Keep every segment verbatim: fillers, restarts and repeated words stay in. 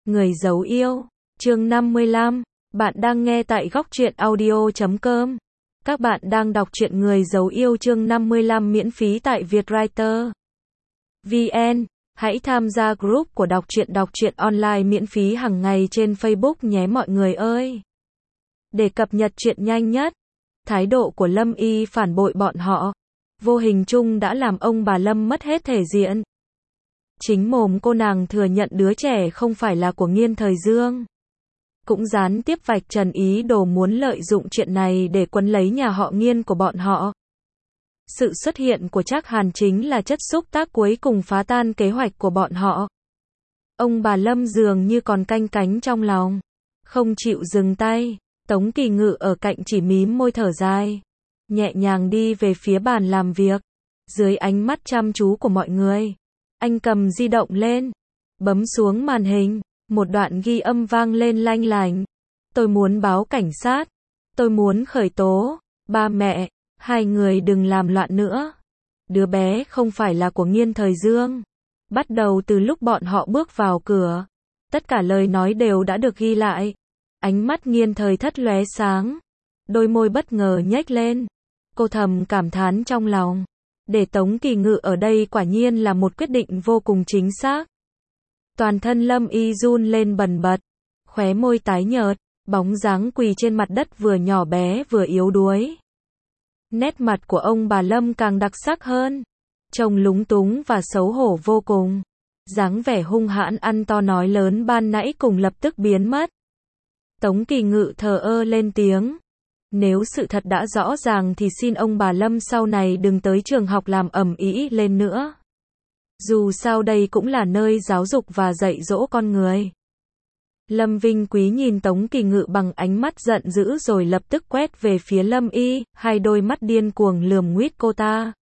Người giấu yêu, chương năm mươi lăm. Bạn đang nghe tại góc truyện audio chấm com. Các bạn đang đọc truyện Người giấu yêu chương năm mươi lăm miễn phí tại Vietwriter chấm vn. Hãy tham gia group của đọc truyện đọc truyện online miễn phí hàng ngày trên Facebook nhé mọi người ơi. Để cập nhật truyện nhanh nhất, thái độ của Lâm Y phản bội bọn họ, vô hình chung đã làm ông bà Lâm mất hết thể diện. Chính mồm cô nàng thừa nhận đứa trẻ không phải là của Nghiên Thời Dương. Cũng gián tiếp vạch trần ý đồ muốn lợi dụng chuyện này để quấn lấy nhà họ Nghiên của bọn họ. Sự xuất hiện của Trác Hàn chính là chất xúc tác cuối cùng phá tan kế hoạch của bọn họ. Ông bà Lâm dường như còn canh cánh trong lòng, không chịu dừng tay. Tống Kỳ Ngự ở cạnh chỉ mím môi thở dài, nhẹ nhàng đi về phía bàn làm việc. Dưới ánh mắt chăm chú của mọi người, anh cầm di động lên, bấm xuống màn hình, một đoạn ghi âm vang lên lanh lành. Tôi muốn báo cảnh sát, tôi muốn khởi tố, ba mẹ, hai người đừng làm loạn nữa. Đứa bé không phải là của Nghiên Thời Dương. Bắt đầu từ lúc bọn họ bước vào cửa, tất cả lời nói đều đã được ghi lại. Ánh mắt Nghiên Thời Thất lóe sáng, đôi môi bất ngờ nhếch lên. Cô thầm cảm thán trong lòng, để Tống Kỳ Ngự ở đây quả nhiên là một quyết định vô cùng chính xác. Toàn thân Lâm Y run lên bần bật, khóe môi tái nhợt, bóng dáng quỳ trên mặt đất vừa nhỏ bé vừa yếu đuối. Nét mặt của ông bà Lâm càng đặc sắc hơn, trông lúng túng và xấu hổ vô cùng. Dáng vẻ hung hãn ăn to nói lớn ban nãy cùng lập tức biến mất. Tống Kỳ Ngự thờ ơ lên tiếng. Nếu sự thật đã rõ ràng thì xin ông bà Lâm sau này đừng tới trường học làm ầm ĩ lên nữa. Dù sao đây cũng là nơi giáo dục và dạy dỗ con người. Lâm Vinh Quý nhìn Tống Kỳ Ngự bằng ánh mắt giận dữ rồi lập tức quét về phía Lâm Y, hai đôi mắt điên cuồng lườm nguýt cô ta.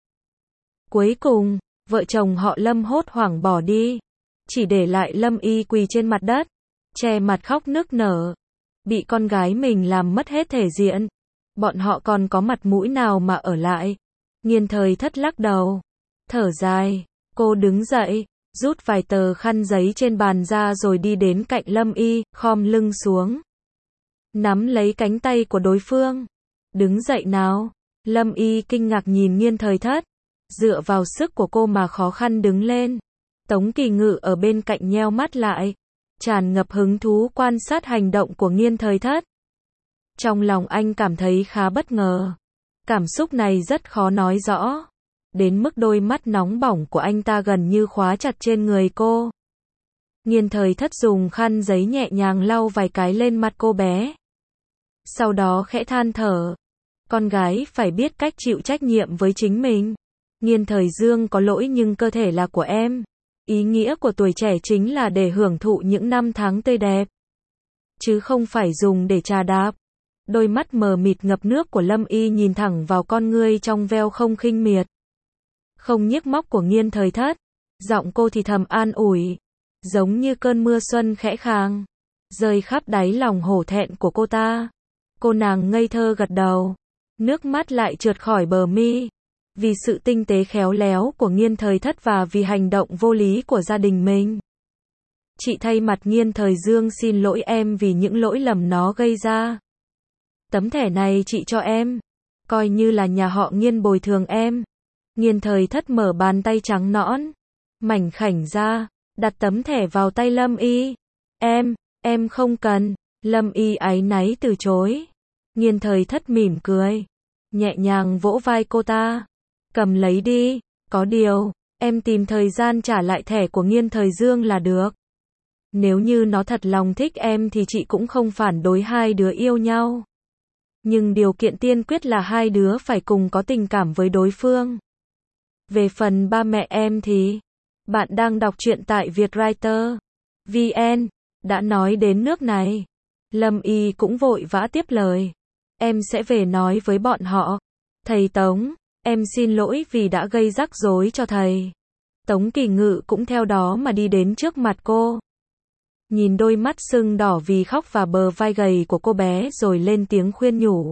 Cuối cùng, vợ chồng họ Lâm hốt hoảng bỏ đi, chỉ để lại Lâm Y quỳ trên mặt đất, che mặt khóc nức nở. Bị con gái mình làm mất hết thể diện, bọn họ còn có mặt mũi nào mà ở lại. Nghiên Thời Thất lắc đầu, thở dài, cô đứng dậy, rút vài tờ khăn giấy trên bàn ra rồi đi đến cạnh Lâm Y, khom lưng xuống, nắm lấy cánh tay của đối phương. Đứng dậy nào. Lâm Y kinh ngạc nhìn Nghiên Thời Thất, dựa vào sức của cô mà khó khăn đứng lên. Tống Kỳ Ngự ở bên cạnh nheo mắt lại, tràn ngập hứng thú quan sát hành động của Nghiên Thời Thất. Trong lòng anh cảm thấy khá bất ngờ. Cảm xúc này rất khó nói rõ, đến mức đôi mắt nóng bỏng của anh ta gần như khóa chặt trên người cô. Nghiên Thời Thất dùng khăn giấy nhẹ nhàng lau vài cái lên mặt cô bé. Sau đó khẽ than thở. Con gái phải biết cách chịu trách nhiệm với chính mình. Nghiên Thời Dương có lỗi nhưng cơ thể là của em. Ý nghĩa của tuổi trẻ chính là để hưởng thụ những năm tháng tươi đẹp, chứ không phải dùng để trà đạp. Đôi mắt mờ mịt ngập nước của Lâm Y nhìn thẳng vào con ngươi trong veo không khinh miệt, không nhức móc của Nghiên Thời Thất. Giọng cô thì thầm an ủi, giống như cơn mưa xuân khẽ khàng, rơi khắp đáy lòng hổ thẹn của cô ta. Cô nàng ngây thơ gật đầu, nước mắt lại trượt khỏi bờ mi. Vì sự tinh tế khéo léo của Nghiên Thời Thất và vì hành động vô lý của gia đình mình. Chị thay mặt Nghiên Thời Dương xin lỗi em vì những lỗi lầm nó gây ra. Tấm thẻ này chị cho em, coi như là nhà họ Nghiên bồi thường em. Nghiên Thời Thất mở bàn tay trắng nõn, mảnh khảnh ra, đặt tấm thẻ vào tay Lâm Y. Em, em không cần. Lâm Y áy náy từ chối. Nghiên Thời Thất mỉm cười, nhẹ nhàng vỗ vai cô ta. Cầm lấy đi, có điều, em tìm thời gian trả lại thẻ của Nghiên Thời Dương là được. Nếu như nó thật lòng thích em thì chị cũng không phản đối hai đứa yêu nhau. Nhưng điều kiện tiên quyết là hai đứa phải cùng có tình cảm với đối phương. Về phần ba mẹ em thì, bạn đang đọc truyện tại Vietwriter chấm vn. Đã nói đến nước này, Lâm Y cũng vội vã tiếp lời. Em sẽ về nói với bọn họ. Thầy Tống, em xin lỗi vì đã gây rắc rối cho thầy. Tống Kỳ Ngự cũng theo đó mà đi đến trước mặt cô. Nhìn đôi mắt sưng đỏ vì khóc và bờ vai gầy của cô bé rồi lên tiếng khuyên nhủ.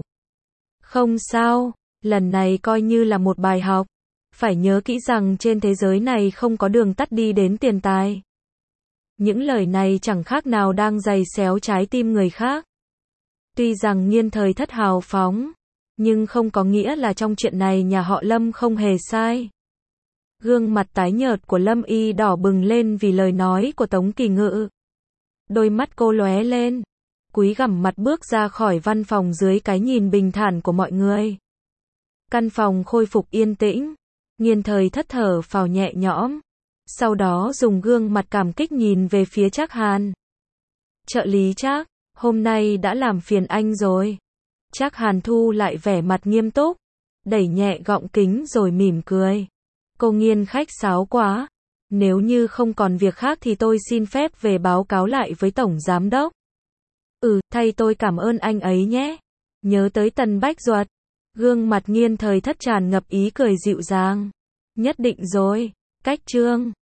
Không sao, lần này coi như là một bài học. Phải nhớ kỹ rằng trên thế giới này không có đường tắt đi đến tiền tài. Những lời này chẳng khác nào đang giày xéo trái tim người khác. Tuy rằng Nghiên Thời Thất hào phóng, nhưng không có nghĩa là trong chuyện này nhà họ Lâm không hề sai. Gương mặt tái nhợt của Lâm Y đỏ bừng lên vì lời nói của Tống Kỳ Ngự. Đôi mắt cô lóe lên, cúi gằm mặt bước ra khỏi văn phòng dưới cái nhìn bình thản của mọi người. Căn phòng khôi phục yên tĩnh, Nghiên Thời Thất thở phào nhẹ nhõm, sau đó dùng gương mặt cảm kích nhìn về phía Trác Hàn. Trợ lý Trác, hôm nay đã làm phiền anh rồi. Trác Hàn thu lại vẻ mặt nghiêm túc, đẩy nhẹ gọng kính rồi mỉm cười. Cô Nghiên khách sáo quá. Nếu như không còn việc khác thì tôi xin phép về báo cáo lại với Tổng Giám Đốc. Ừ, thay tôi cảm ơn anh ấy nhé. Nhớ tới Tần Bách Duật. Gương mặt Nghiên Thời Thất tràn ngập ý cười dịu dàng. Nhất định rồi. Cách chương